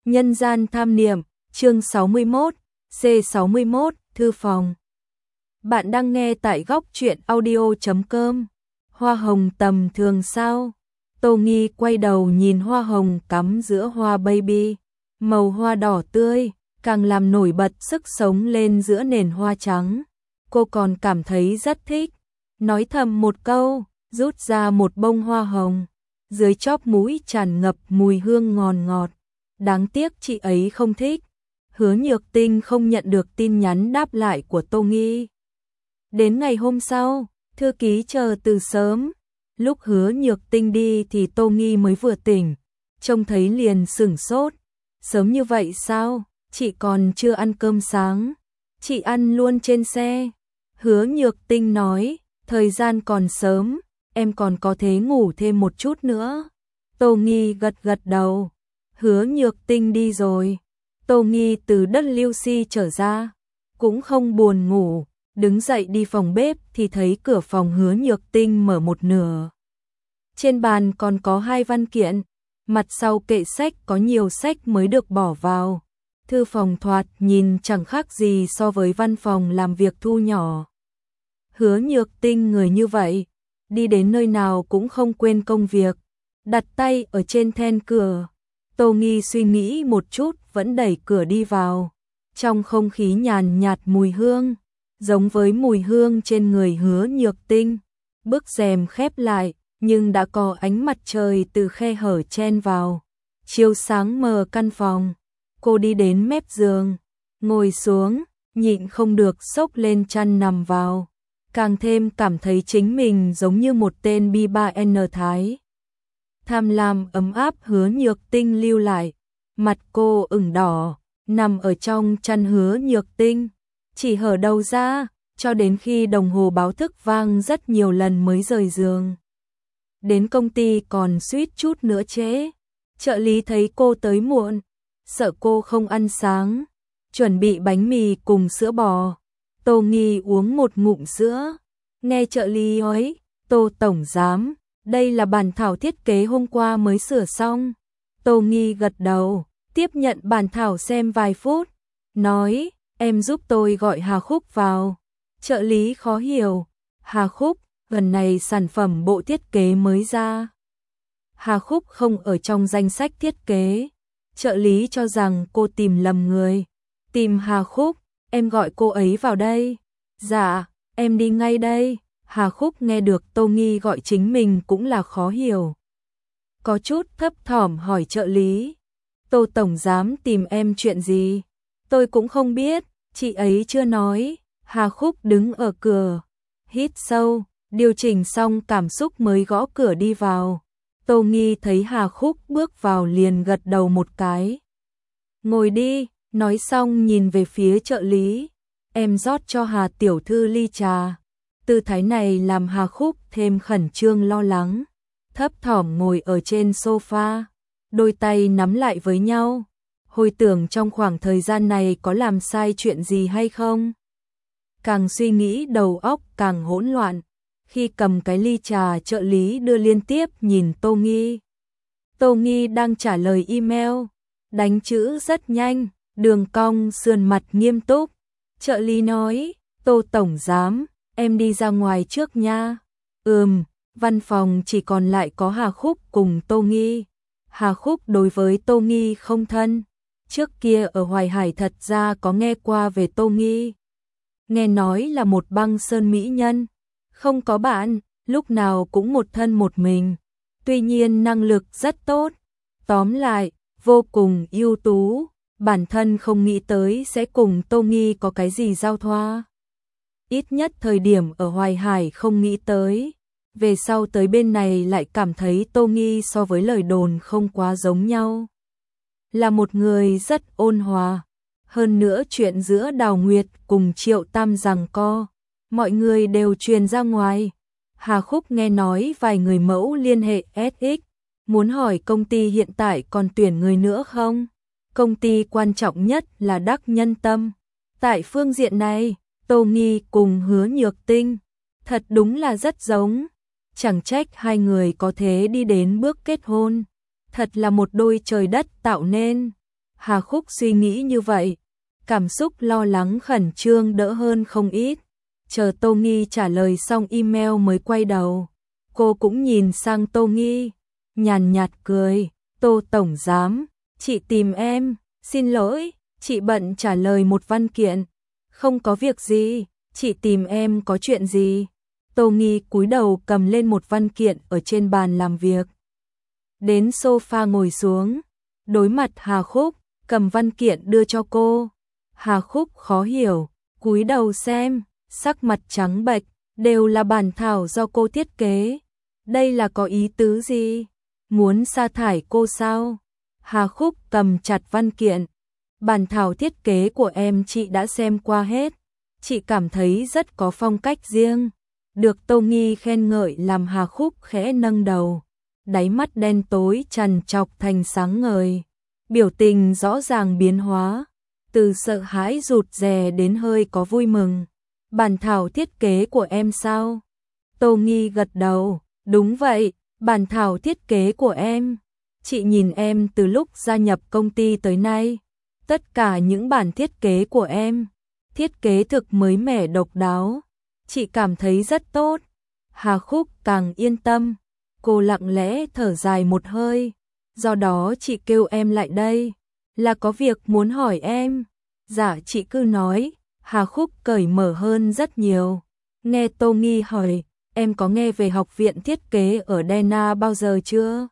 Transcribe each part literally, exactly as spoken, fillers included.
Nhân gian tham niệm, chương sáu mươi mốt, C sáu mươi mốt, thư phòng. Bạn đang nghe tại góc truyện audio chấm com. Hoa hồng tầm thường sao? Tô Nghi quay đầu nhìn hoa hồng cắm giữa hoa baby. Màu hoa đỏ tươi, càng làm nổi bật sức sống lên giữa nền hoa trắng. Cô còn cảm thấy rất thích. Nói thầm một câu, rút ra một bông hoa hồng. Dưới chóp mũi tràn ngập mùi hương ngon ngọt. Đáng tiếc chị ấy không thích. Hứa Nhược Tinh không nhận được tin nhắn đáp lại của Tô Nghi. Đến ngày hôm sau, thư ký chờ từ sớm. Lúc Hứa Nhược Tinh đi thì Tô Nghi mới vừa tỉnh. Trông thấy liền sửng sốt. Sớm như vậy sao? Chị còn chưa ăn cơm sáng. Chị ăn luôn trên xe. Hứa Nhược Tinh nói, thời gian còn sớm, em còn có thể ngủ thêm một chút nữa. Tô Nghi gật gật đầu. Hứa Nhược Tinh đi rồi. Tô Nghi từ đất lưu si trở ra, cũng không buồn ngủ, đứng dậy đi phòng bếp thì thấy cửa phòng Hứa Nhược Tinh mở một nửa. Trên bàn còn có hai văn kiện, mặt sau kệ sách có nhiều sách mới được bỏ vào. Thư phòng thoạt nhìn chẳng khác gì so với văn phòng làm việc thu nhỏ. Hứa Nhược Tinh người như vậy, đi đến nơi nào cũng không quên công việc, đặt tay ở trên then cửa. Tô Nghi suy nghĩ một chút vẫn đẩy cửa đi vào. Trong không khí nhàn nhạt mùi hương, giống với mùi hương trên người Hứa Nhược Tinh. Bức rèm khép lại, nhưng đã có ánh mặt trời từ khe hở chen vào, chiếu sáng mờ căn phòng. Cô đi đến mép giường, ngồi xuống, nhịn không được xốc lên chăn nằm vào. Càng thêm cảm thấy chính mình giống như một tên bi ba en thái. Tham lam ấm áp Hứa Nhược Tinh lưu lại, mặt cô ửng đỏ, nằm ở trong chăn Hứa Nhược Tinh, chỉ hở đầu ra, cho đến khi đồng hồ báo thức vang rất nhiều lần mới rời giường. Đến công ty còn suýt chút nữa trễ, trợ lý thấy cô tới muộn, sợ cô không ăn sáng, chuẩn bị bánh mì cùng sữa bò. Tô Nghi uống một ngụm sữa, nghe trợ lý nói, Tô Tổng Giám, đây là bản thảo thiết kế hôm qua mới sửa xong. Tô Nghi gật đầu, tiếp nhận bản thảo xem vài phút, nói, em giúp tôi gọi Hà Khúc vào. Trợ lý khó hiểu, Hà Khúc, gần này sản phẩm bộ thiết kế mới ra. Hà Khúc không ở trong danh sách thiết kế. Trợ lý cho rằng cô tìm lầm người. Tìm Hà Khúc, em gọi cô ấy vào đây. Dạ, em đi ngay đây. Hà Khúc nghe được Tô Nghi gọi chính mình cũng là khó hiểu. Có chút thấp thỏm hỏi trợ lý. Tô Tổng Giám tìm em chuyện gì? Tôi cũng không biết, chị ấy chưa nói. Hà Khúc đứng ở cửa, hít sâu, điều chỉnh xong cảm xúc mới gõ cửa đi vào. Tô Nghi thấy Hà Khúc bước vào liền gật đầu một cái. Ngồi đi, nói xong nhìn về phía trợ lý. Em rót cho Hà tiểu thư ly trà. Tư thái này làm Hà Khúc thêm khẩn trương lo lắng. Thấp thỏm ngồi ở trên sofa, đôi tay nắm lại với nhau. Hồi tưởng trong khoảng thời gian này có làm sai chuyện gì hay không. Càng suy nghĩ đầu óc càng hỗn loạn. Khi cầm cái ly trà trợ lý đưa liên tiếp nhìn Tô Nghi. Tô Nghi đang trả lời email, đánh chữ rất nhanh, đường cong sườn mặt nghiêm túc. Trợ lý nói, Tô Tổng Giám, em đi ra ngoài trước nha. Ừm, văn phòng chỉ còn lại có Hà Khúc cùng Tô Nghi. Hà Khúc đối với Tô Nghi không thân. Trước kia ở Hoài Hải thật ra có nghe qua về Tô Nghi. Nghe nói là một băng sơn mỹ nhân. Không có bạn, lúc nào cũng một thân một mình. Tuy nhiên năng lực rất tốt. Tóm lại, vô cùng ưu tú. Bản thân không nghĩ tới sẽ cùng Tô Nghi có cái gì giao thoa. Ít nhất thời điểm ở Hoài Hải không nghĩ tới. Về sau tới bên này lại cảm thấy Tô Nghi so với lời đồn không quá giống nhau. Là một người rất ôn hòa. Hơn nữa chuyện giữa Đào Nguyệt cùng Triệu Tam giằng co. Mọi người đều truyền ra ngoài. Hà Khúc nghe nói vài người mẫu liên hệ ét ích. Muốn hỏi công ty hiện tại còn tuyển người nữa không? Công ty quan trọng nhất là Đắc Nhân Tâm. Tại phương diện này, Tô Nghi cùng Hứa Nhược Tinh thật đúng là rất giống. Chẳng trách hai người có thể đi đến bước kết hôn. Thật là một đôi trời đất tạo nên. Hà Khúc suy nghĩ như vậy, cảm xúc lo lắng khẩn trương đỡ hơn không ít. Chờ Tô Nghi trả lời xong email mới quay đầu. Cô cũng nhìn sang Tô Nghi, nhàn nhạt cười. Tô Tổng Giám, chị tìm em, xin lỗi, chị bận trả lời một văn kiện. Không có việc gì, chị tìm em có chuyện gì? Tô Nghi cúi đầu cầm lên một văn kiện ở trên bàn làm việc. Đến sofa ngồi xuống, đối mặt Hà Khúc, cầm văn kiện đưa cho cô. Hà Khúc khó hiểu, cúi đầu xem, sắc mặt trắng bệch, đều là bản thảo do cô thiết kế. Đây là có ý tứ gì? Muốn sa thải cô sao? Hà Khúc cầm chặt văn kiện. Bản thảo thiết kế của em chị đã xem qua hết. Chị cảm thấy rất có phong cách riêng. Được Tô Nghi khen ngợi làm Hà Khúc khẽ nâng đầu. Đáy mắt đen tối trằn trọc thành sáng ngời. Biểu tình rõ ràng biến hóa. Từ sợ hãi rụt rè đến hơi có vui mừng. Bản thảo thiết kế của em sao? Tô Nghi gật đầu. Đúng vậy, bản thảo thiết kế của em. Chị nhìn em từ lúc gia nhập công ty tới nay. Tất cả những bản thiết kế của em, thiết kế thực mới mẻ độc đáo. Chị cảm thấy rất tốt. Hà Khúc càng yên tâm. Cô lặng lẽ thở dài một hơi. Do đó chị kêu em lại đây, là có việc muốn hỏi em. Dạ chị cứ nói. Hà Khúc cởi mở hơn rất nhiều. Nghe Tô Nghi hỏi, em có nghe về học viện thiết kế ở Dena bao giờ chưa?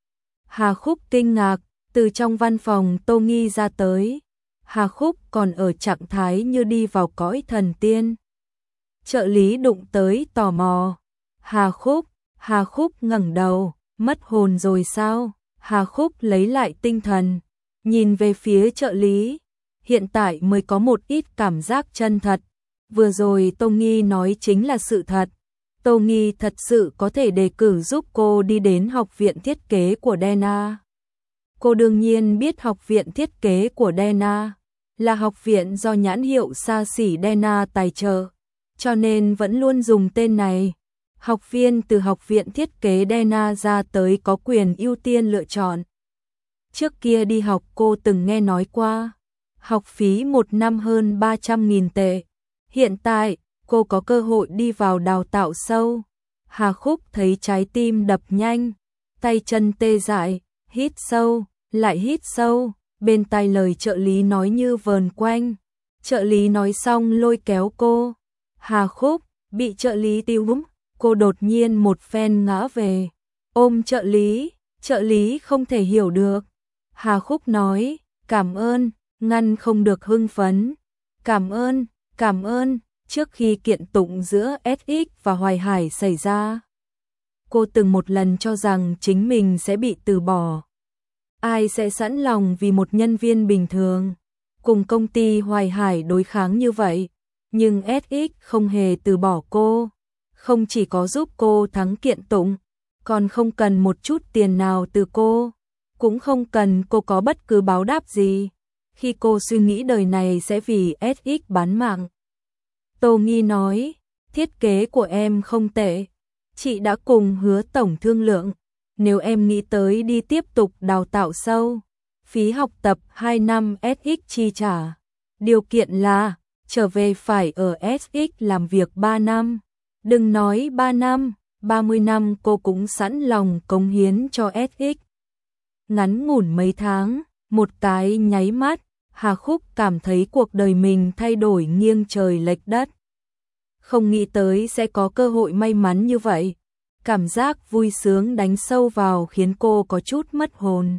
Hà Khúc kinh ngạc, từ trong văn phòng Tô Nghi ra tới. Hà Khúc còn ở trạng thái như đi vào cõi thần tiên. Trợ lý đụng tới tò mò. Hà Khúc, Hà Khúc ngẩng đầu, mất hồn rồi sao? Hà Khúc lấy lại tinh thần, nhìn về phía trợ lý. Hiện tại mới có một ít cảm giác chân thật. Vừa rồi Tô Nghi nói chính là sự thật. Tô Nghi thật sự có thể đề cử giúp cô đi đến học viện thiết kế của Dena. Cô đương nhiên biết học viện thiết kế của Dena là học viện do nhãn hiệu xa xỉ Dena tài trợ, cho nên vẫn luôn dùng tên này. Học viên từ học viện thiết kế Dena ra tới có quyền ưu tiên lựa chọn. Trước kia đi học cô từng nghe nói qua, học phí một năm hơn ba trăm nghìn tệ. Hiện tại, cô có cơ hội đi vào đào tạo sâu. Hà Khúc thấy trái tim đập nhanh, tay chân tê dại, hít sâu, lại hít sâu, bên tai lời trợ lý nói như vờn quanh. Trợ lý nói xong lôi kéo cô. Hà Khúc bị trợ lý tiêu búng, cô đột nhiên một phen ngã về, ôm trợ lý, trợ lý không thể hiểu được. Hà Khúc nói, cảm ơn, ngăn không được hưng phấn. Cảm ơn, cảm ơn. Trước khi kiện tụng giữa ét ích và Hoài Hải xảy ra, cô từng một lần cho rằng chính mình sẽ bị từ bỏ. Ai sẽ sẵn lòng vì một nhân viên bình thường cùng công ty Hoài Hải đối kháng như vậy? Nhưng ét ích không hề từ bỏ cô, không chỉ có giúp cô thắng kiện tụng, còn không cần một chút tiền nào từ cô, cũng không cần cô có bất cứ báo đáp gì. Khi cô suy nghĩ đời này sẽ vì ét ích bán mạng. Tô Nghi nói, thiết kế của em không tệ. Chị đã cùng Hứa tổng thương lượng, nếu em nghĩ tới đi tiếp tục đào tạo sâu, phí học tập hai năm ét ích chi trả. Điều kiện là, trở về phải ở ét ích làm việc ba năm. Đừng nói ba năm, ba mươi năm cô cũng sẵn lòng cống hiến cho ét ích. Ngắn ngủn mấy tháng, một cái nháy mắt, Hà Khúc cảm thấy cuộc đời mình thay đổi nghiêng trời lệch đất. Không nghĩ tới sẽ có cơ hội may mắn như vậy. Cảm giác vui sướng đánh sâu vào khiến cô có chút mất hồn.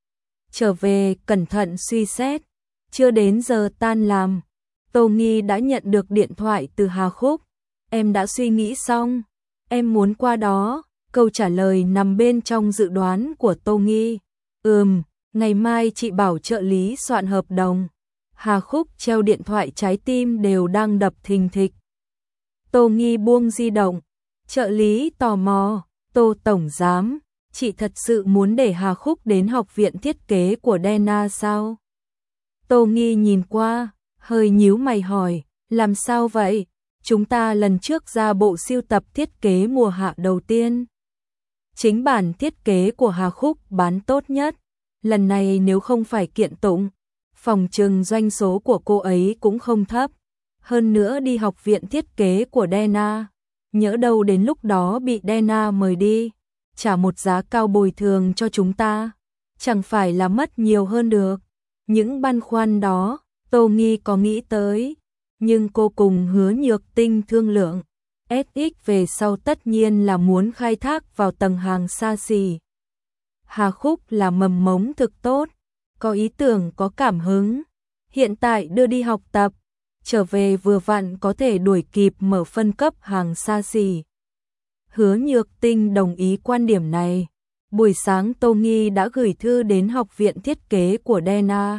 Trở về cẩn thận suy xét, chưa đến giờ tan làm, Tô Nghi đã nhận được điện thoại từ Hà Khúc. Em đã suy nghĩ xong, em muốn qua đó. Câu trả lời nằm bên trong dự đoán của Tô Nghi. Ừm, ngày mai chị bảo trợ lý soạn hợp đồng. Hà Khúc treo điện thoại, trái tim đều đang đập thình thịch. Tô Nghi buông di động. Trợ lý tò mò, Tô tổng giám, chị thật sự muốn để Hà Khúc đến học viện thiết kế của Dena sao? Tô Nghi nhìn qua, hơi nhíu mày hỏi, làm sao vậy? Chúng ta lần trước ra bộ sưu tập thiết kế mùa hạ đầu tiên. Chính bản thiết kế của Hà Khúc bán tốt nhất. Lần này nếu không phải kiện tụng, Phòng trừng doanh số của cô ấy cũng không thấp. Hơn nữa đi học viện thiết kế của Dana, nhỡ đâu đến lúc đó bị Dana mời đi, trả một giá cao bồi thường cho chúng ta, chẳng phải là mất nhiều hơn được. Những băn khoăn đó, Tô Nghi có nghĩ tới, nhưng cô cùng Hứa Nhược Tinh thương lượng, ét ích về sau tất nhiên là muốn khai thác vào tầng hàng xa xỉ. Hà Khúc là mầm mống thực tốt, có ý tưởng có cảm hứng, hiện tại đưa đi học tập, trở về vừa vặn có thể đuổi kịp mở phân cấp hàng xa xỉ. Hứa Nhược Tinh đồng ý quan điểm này. Buổi sáng Tô Nghi đã gửi thư đến học viện thiết kế của Dana.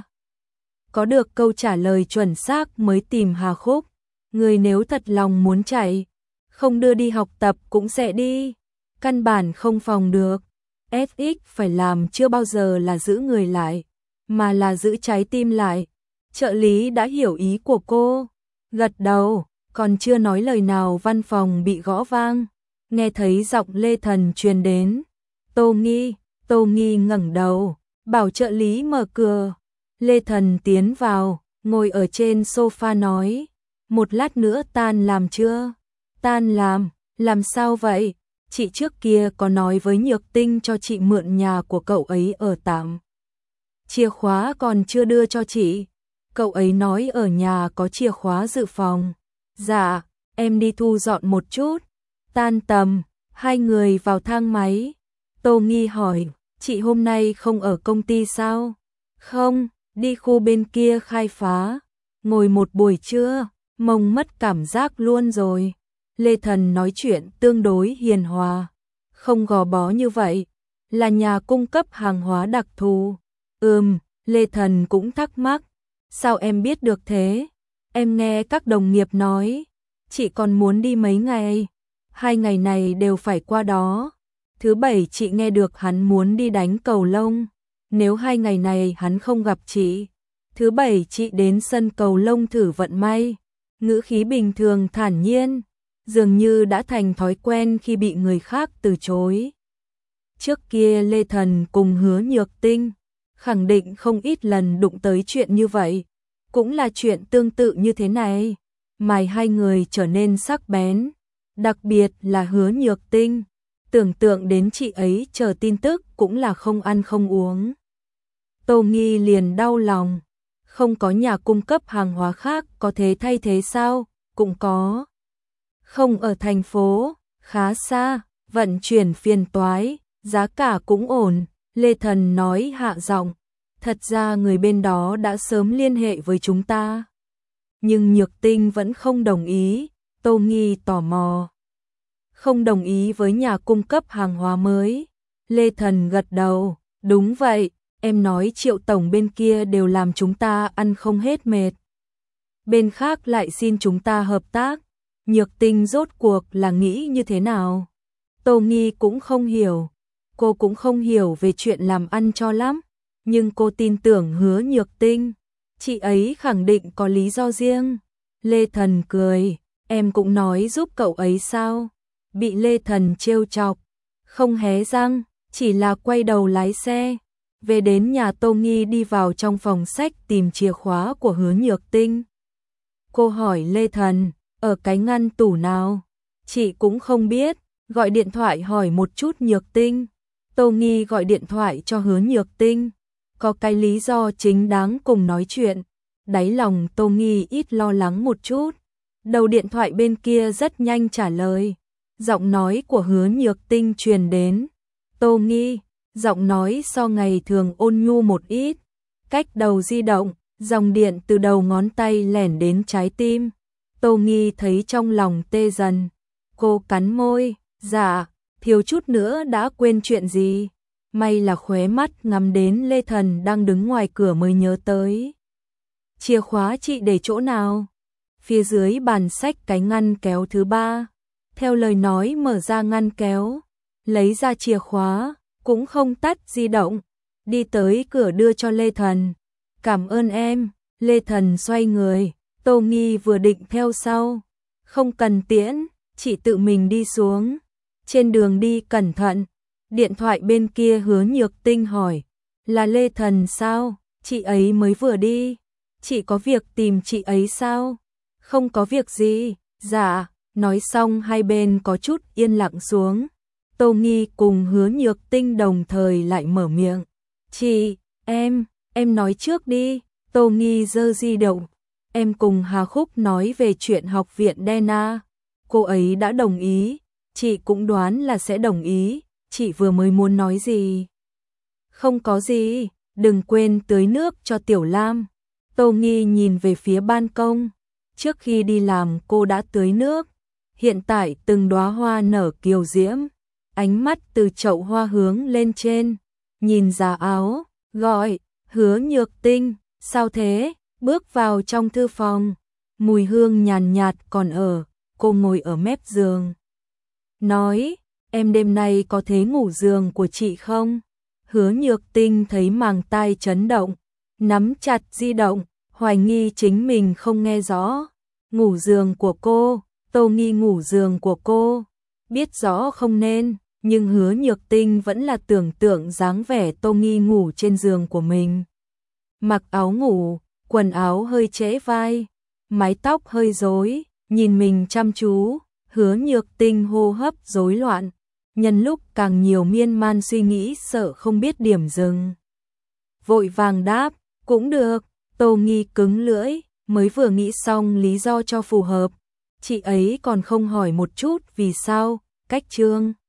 Có được câu trả lời chuẩn xác mới tìm Hà Khúc. Người nếu thật lòng muốn chạy, không đưa đi học tập cũng sẽ đi. Căn bản không phòng được. ét ích phải làm chưa bao giờ là giữ người lại, mà là giữ trái tim lại. Trợ lý đã hiểu ý của cô. Gật đầu, còn chưa nói lời nào văn phòng bị gõ vang. Nghe thấy giọng Lê Thần truyền đến. Tô Nghi, Tô Nghi ngẩng đầu, bảo trợ lý mở cửa. Lê Thần tiến vào, ngồi ở trên sofa nói, một lát nữa tan làm chưa? Tan làm, làm sao vậy? Chị trước kia có nói với Nhược Tinh cho chị mượn nhà của cậu ấy ở tạm. Chìa khóa còn chưa đưa cho chị. Cậu ấy nói ở nhà có chìa khóa dự phòng. Dạ, em đi thu dọn một chút. Tan tầm, hai người vào thang máy. Tô Nghi hỏi, chị hôm nay không ở công ty sao? Không, đi khu bên kia khai phá. Ngồi một buổi trưa, mông mất cảm giác luôn rồi. Lê Thần nói chuyện tương đối hiền hòa, không gò bó như vậy. Là nhà cung cấp hàng hóa đặc thù. Ừm, Lê Thần cũng thắc mắc. Sao em biết được thế? Em nghe các đồng nghiệp nói, chị còn muốn đi mấy ngày. Hai ngày này đều phải qua đó. Thứ bảy chị nghe được hắn muốn đi đánh cầu lông. Nếu hai ngày này hắn không gặp chị, thứ bảy chị đến sân cầu lông thử vận may. Ngữ khí bình thường thản nhiên, dường như đã thành thói quen khi bị người khác từ chối. Trước kia Lê Thần cùng Hứa Nhược Tinh khẳng định không ít lần đụng tới chuyện như vậy, cũng là chuyện tương tự như thế này. Mày hai người trở nên sắc bén, đặc biệt là Hứa Nhược Tinh, tưởng tượng đến chị ấy chờ tin tức cũng là không ăn không uống. Tô Nghi liền đau lòng, không có nhà cung cấp hàng hóa khác có thể thay thế sao? Cũng có. Không ở thành phố, khá xa, vận chuyển phiền toái, giá cả cũng ổn. Lê Thần nói hạ giọng, thật ra người bên đó đã sớm liên hệ với chúng ta. Nhưng Nhược Tinh vẫn không đồng ý. Tô Nghi tò mò. Không đồng ý với nhà cung cấp hàng hóa mới. Lê Thần gật đầu, đúng vậy, em nói Triệu Tổng bên kia đều làm chúng ta ăn không hết mệt. Bên khác lại xin chúng ta hợp tác. Nhược Tinh rốt cuộc là nghĩ như thế nào? Tô Nghi cũng không hiểu. Cô cũng không hiểu về chuyện làm ăn cho lắm. Nhưng cô tin tưởng Hứa Nhược Tinh. Chị ấy khẳng định có lý do riêng. Lê Thần cười, em cũng nói giúp cậu ấy sao? Bị Lê Thần trêu chọc, không hé răng, chỉ là quay đầu lái xe. Về đến nhà Tô Nghi đi vào trong phòng sách tìm chìa khóa của Hứa Nhược Tinh. Cô hỏi Lê Thần, ở cái ngăn tủ nào? Chị cũng không biết, gọi điện thoại hỏi một chút Nhược Tinh. Tô Nghi gọi điện thoại cho Hứa Nhược Tinh, có cái lý do chính đáng cùng nói chuyện. Đáy lòng Tô Nghi ít lo lắng một chút. Đầu điện thoại bên kia rất nhanh trả lời. Giọng nói của Hứa Nhược Tinh truyền đến. Tô Nghi, giọng nói so ngày thường ôn nhu một ít. Cách đầu di động, dòng điện từ đầu ngón tay lẻn đến trái tim. Tô Nghi thấy trong lòng tê dần. Cô cắn môi, dạ, thiếu chút nữa đã quên chuyện gì. May là khóe mắt ngắm đến Lê Thần đang đứng ngoài cửa mới nhớ tới. Chìa khóa chị để chỗ nào? Phía dưới bàn sách cái ngăn kéo thứ ba. Theo lời nói mở ra ngăn kéo, lấy ra chìa khóa, cũng không tắt di động, đi tới cửa đưa cho Lê Thần. Cảm ơn em. Lê Thần xoay người, Tô Nghi vừa định theo sau. Không cần tiễn, chị tự mình đi xuống. Trên đường đi cẩn thận. Điện thoại bên kia Hứa Nhược Tinh hỏi, là Lê Thần sao? Chị ấy mới vừa đi. Chị có việc tìm chị ấy sao? Không có việc gì. Dạ, nói xong hai bên có chút yên lặng xuống. Tô Nghi cùng Hứa Nhược Tinh đồng thời lại mở miệng. Chị, em, em nói trước đi. Tô Nghi giơ di động. Em cùng Hà Khúc nói về chuyện học viện Dena. Cô ấy đã đồng ý. Chị cũng đoán là sẽ đồng ý. Chị vừa mới muốn nói gì? Không có gì, đừng quên tưới nước cho Tiểu Lam. Tô Nghi nhìn về phía ban công. Trước khi đi làm cô đã tưới nước. Hiện tại từng đóa hoa nở kiều diễm. Ánh mắt từ chậu hoa hướng lên trên. Nhìn giá áo, gọi, Hứa Nhược Tinh, sao thế? Bước vào trong thư phòng. Mùi hương nhàn nhạt còn ở, cô ngồi ở mép giường. Nói, em đêm nay có thế ngủ giường của chị không? Hứa Nhược Tinh thấy màng tai chấn động, nắm chặt di động, hoài nghi chính mình không nghe rõ. Ngủ giường của cô, Tô Nghi ngủ giường của cô, biết rõ không nên, nhưng Hứa Nhược Tinh vẫn là tưởng tượng dáng vẻ Tô Nghi ngủ trên giường của mình. Mặc áo ngủ, quần áo hơi trễ vai, mái tóc hơi rối, nhìn mình chăm chú, Hứa Nhược Tinh hô hấp rối loạn, nhân lúc càng nhiều miên man suy nghĩ sợ không biết điểm dừng. Vội vàng đáp, cũng được, Tô Nghi cứng lưỡi, mới vừa nghĩ xong lý do cho phù hợp. Chị ấy còn không hỏi một chút vì sao, cách chương.